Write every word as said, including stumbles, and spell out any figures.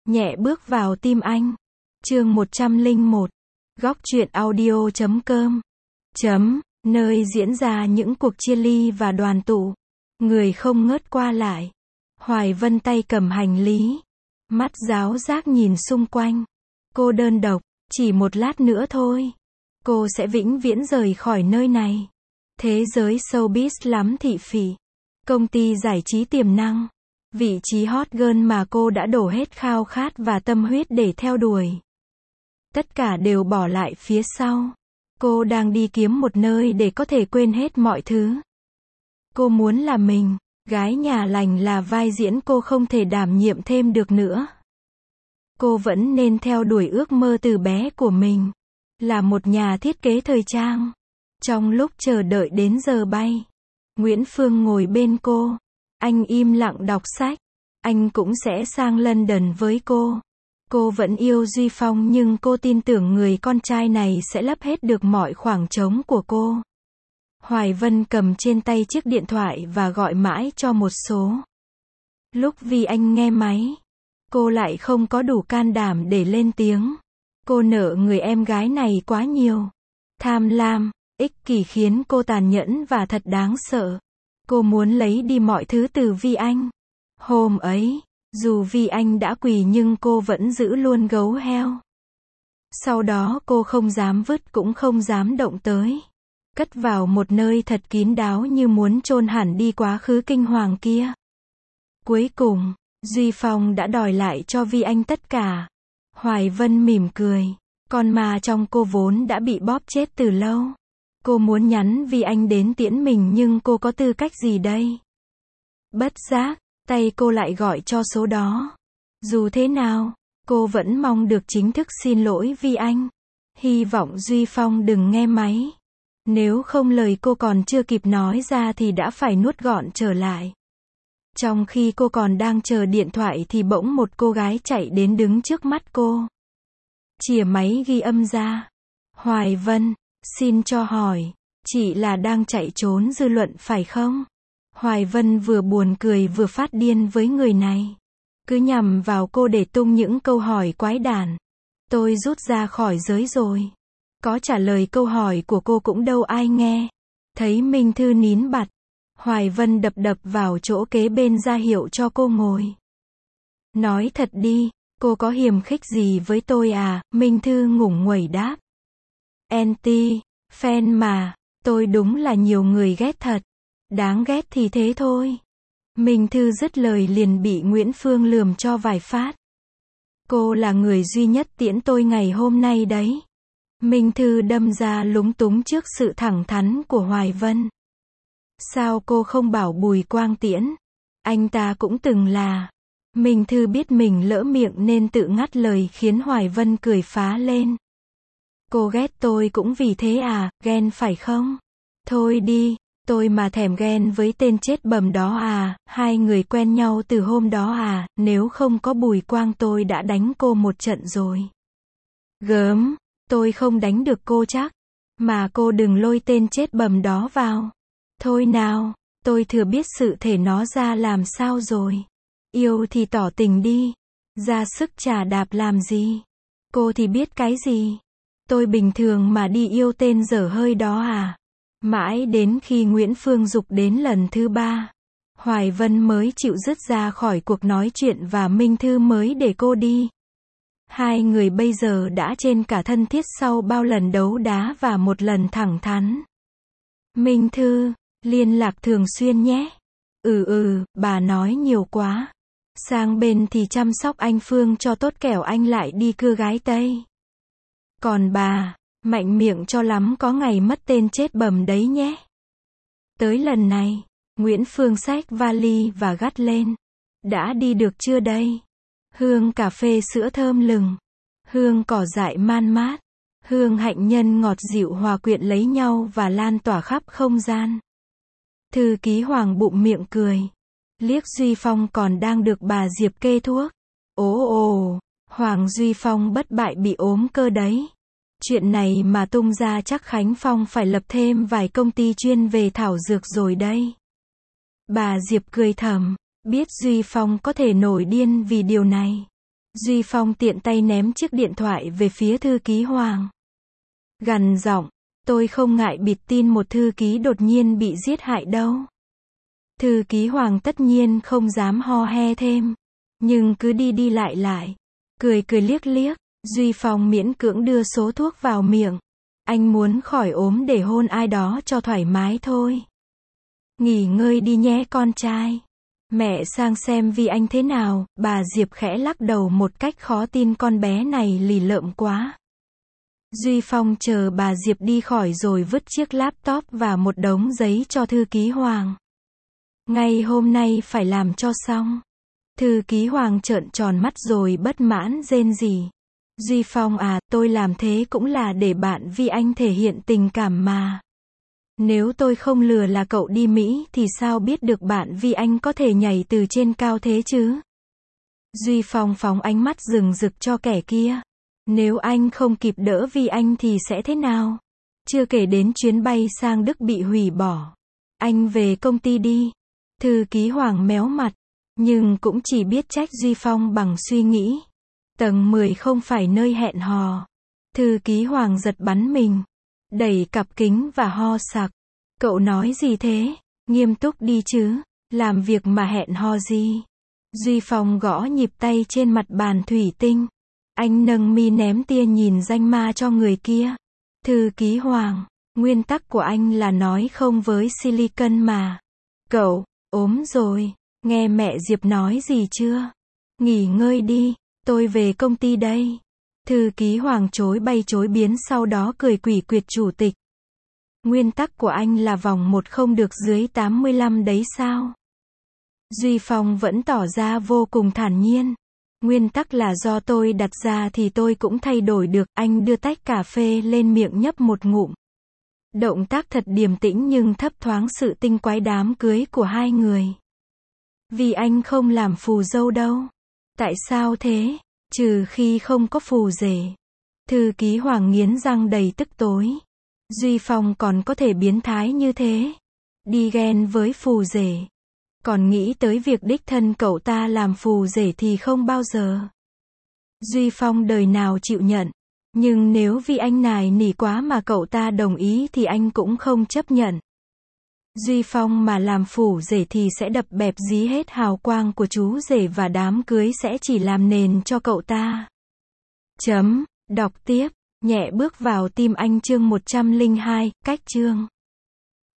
nhẹ bước vào tim anh. Chương một trăm lẻ một. Góc truyện audio chấm com. Chấm, nơi diễn ra những cuộc chia ly và đoàn tụ. Người không ngớt qua lại. Hoài Vân tay cầm hành lý. Mắt ráo rác nhìn xung quanh. Cô đơn độc, chỉ một lát nữa thôi. Cô sẽ vĩnh viễn rời khỏi nơi này. Thế giới showbiz lắm thị phỉ. Công ty giải trí tiềm năng. Vị trí hot girl mà cô đã đổ hết khao khát và tâm huyết để theo đuổi. Tất cả đều bỏ lại phía sau. Cô đang đi kiếm một nơi để có thể quên hết mọi thứ. Cô muốn là mình, gái nhà lành là vai diễn cô không thể đảm nhiệm thêm được nữa. Cô vẫn nên theo đuổi ước mơ từ bé của mình, là một nhà thiết kế thời trang. Trong lúc chờ đợi đến giờ bay, Nguyễn Phương ngồi bên cô. Anh im lặng đọc sách. Anh cũng sẽ sang London với cô. Cô vẫn yêu Duy Phong nhưng cô tin tưởng người con trai này sẽ lấp hết được mọi khoảng trống của cô. Hoài Vân cầm trên tay chiếc điện thoại và gọi mãi cho một số. Lúc Vi Anh nghe máy, cô lại không có đủ can đảm để lên tiếng. Cô nợ người em gái này quá nhiều. Tham lam, ích kỷ khiến cô tàn nhẫn và thật đáng sợ. Cô muốn lấy đi mọi thứ từ Vi Anh. Hôm ấy, dù Vi Anh đã quỳ nhưng cô vẫn giữ luôn gấu heo. Sau đó cô không dám vứt cũng không dám động tới. Cất vào một nơi thật kín đáo như muốn chôn hẳn đi quá khứ kinh hoàng kia. Cuối cùng, Duy Phong đã đòi lại cho Vi Anh tất cả. Hoài Vân mỉm cười. Con ma trong cô vốn đã bị bóp chết từ lâu. Cô muốn nhắn Vi Anh đến tiễn mình nhưng cô có tư cách gì đây? Bất giác, tay cô lại gọi cho số đó. Dù thế nào, cô vẫn mong được chính thức xin lỗi Vi Anh. Hy vọng Duy Phong đừng nghe máy. Nếu không lời cô còn chưa kịp nói ra thì đã phải nuốt gọn trở lại. Trong khi cô còn đang chờ điện thoại thì bỗng một cô gái chạy đến đứng trước mắt cô. Chìa máy ghi âm ra. Hoài Vân, xin cho hỏi, chị là đang chạy trốn dư luận phải không? Hoài Vân vừa buồn cười vừa phát điên với người này. Cứ nhằm vào cô để tung những câu hỏi quái đản. Tôi rút ra khỏi giới rồi. Có trả lời câu hỏi của cô cũng đâu ai nghe. Thấy Minh Thư nín bặt. Hoài Vân đập đập vào chỗ kế bên ra hiệu cho cô ngồi. Nói thật đi, cô có hiềm khích gì với tôi à? Minh Thư ngủng nguẩy đáp. Anti, fan mà, tôi đúng là nhiều người ghét thật. Đáng ghét thì thế thôi. Minh Thư dứt lời liền bị Nguyễn Phương lườm cho vài phát. Cô là người duy nhất tiễn tôi ngày hôm nay đấy. Minh Thư đâm ra lúng túng trước sự thẳng thắn của Hoài Vân. Sao cô không bảo Bùi Quang tiễn? Anh ta cũng từng là. Minh Thư biết mình lỡ miệng nên tự ngắt lời khiến Hoài Vân cười phá lên. Cô ghét tôi cũng vì thế à, ghen phải không? Thôi đi, tôi mà thèm ghen với tên chết bầm đó à, hai người quen nhau từ hôm đó à, nếu không có Bùi Quang tôi đã đánh cô một trận rồi. Gớm, tôi không đánh được cô chắc, mà cô đừng lôi tên chết bầm đó vào. Thôi nào, tôi thừa biết sự thể nó ra làm sao rồi. Yêu thì tỏ tình đi, ra sức chà đạp làm gì. Cô thì biết cái gì. Tôi bình thường mà đi yêu tên dở hơi đó à. Mãi đến khi Nguyễn Phương giục đến lần thứ ba, Hoài Vân mới chịu dứt ra khỏi cuộc nói chuyện và Minh Thư mới để cô đi. Hai người bây giờ đã trên cả thân thiết sau bao lần đấu đá và một lần thẳng thắn. Minh Thư, liên lạc thường xuyên nhé. Ừ ừ, bà nói nhiều quá. Sang bên thì chăm sóc anh Phương cho tốt kẻo anh lại đi cưa gái Tây. Còn bà, mạnh miệng cho lắm có ngày mất tên chết bầm đấy nhé. Tới lần này, Nguyễn Phương xách vali và gắt lên. Đã đi được chưa đây? Hương cà phê sữa thơm lừng. Hương cỏ dại man mát. Hương hạnh nhân ngọt dịu hòa quyện lấy nhau và lan tỏa khắp không gian. Thư ký Hoàng bụng miệng cười. Liếc Duy Phong còn đang được bà Diệp kê thuốc. Ồ ồ, Hoàng Duy Phong bất bại bị ốm cơ đấy. Chuyện này mà tung ra chắc Khánh Phong phải lập thêm vài công ty chuyên về thảo dược rồi đây. Bà Diệp cười thầm, biết Duy Phong có thể nổi điên vì điều này. Duy Phong tiện tay ném chiếc điện thoại về phía thư ký Hoàng. Gằn giọng, tôi không ngại bịt tin một thư ký đột nhiên bị giết hại đâu. Thư ký Hoàng tất nhiên không dám ho he thêm, nhưng cứ đi đi lại lại, cười cười liếc liếc. Duy Phong miễn cưỡng đưa số thuốc vào miệng. Anh muốn khỏi ốm để hôn ai đó cho thoải mái thôi. Nghỉ ngơi đi nhé con trai. Mẹ sang xem Vi Anh thế nào. Bà Diệp khẽ lắc đầu một cách khó tin, con bé này lì lợm quá. Duy Phong chờ bà Diệp đi khỏi rồi vứt chiếc laptop và một đống giấy cho thư ký Hoàng. Ngay hôm nay phải làm cho xong. Thư ký Hoàng trợn tròn mắt rồi bất mãn rên rỉ. Duy Phong à, tôi làm thế cũng là để bạn Vi Anh thể hiện tình cảm mà. Nếu tôi không lừa là cậu đi Mỹ thì sao biết được bạn Vi Anh có thể nhảy từ trên cao thế chứ? Duy Phong phóng ánh mắt rừng rực cho kẻ kia. Nếu anh không kịp đỡ Vi Anh thì sẽ thế nào? Chưa kể đến chuyến bay sang Đức bị hủy bỏ. Anh về công ty đi. Thư ký Hoàng méo mặt, nhưng cũng chỉ biết trách Duy Phong bằng suy nghĩ. Tầng mười không phải nơi hẹn hò. Thư ký Hoàng giật bắn mình, đẩy cặp kính và ho sặc. Cậu nói gì thế? Nghiêm túc đi chứ. Làm việc mà hẹn hò gì? Duy Phong gõ nhịp tay trên mặt bàn thủy tinh. Anh nâng mi ném tia nhìn danh ma cho người kia. Thư ký Hoàng, nguyên tắc của anh là nói không với silicon mà. Cậu, ốm rồi. Nghe mẹ Diệp nói gì chưa? Nghỉ ngơi đi. Tôi về công ty đây. Thư ký Hoàng chối bay chối biến, sau đó cười quỷ quyệt chủ tịch. Nguyên tắc của anh là vòng một không được dưới tám mươi lăm đấy sao? Duy Phong vẫn tỏ ra vô cùng thản nhiên. Nguyên tắc là do tôi đặt ra thì tôi cũng thay đổi được. Anh đưa tách cà phê lên miệng nhấp một ngụm. Động tác thật điềm tĩnh nhưng thấp thoáng sự tinh quái đám cưới của hai người. Vì anh không làm phù dâu đâu. Tại sao thế? Trừ khi không có phù rể. Thư ký Hoàng nghiến răng đầy tức tối. Duy Phong còn có thể biến thái như thế. Đi ghen với phù rể. Còn nghĩ tới việc đích thân cậu ta làm phù rể thì không bao giờ. Duy Phong đời nào chịu nhận. Nhưng nếu vì anh nài nỉ quá mà cậu ta đồng ý thì anh cũng không chấp nhận. Duy Phong mà làm phù rể thì sẽ đập bẹp dí hết hào quang của chú rể và đám cưới sẽ chỉ làm nền cho cậu ta. Chấm, đọc tiếp, nhẹ bước vào tim anh chương một trăm lẻ hai, cách chương.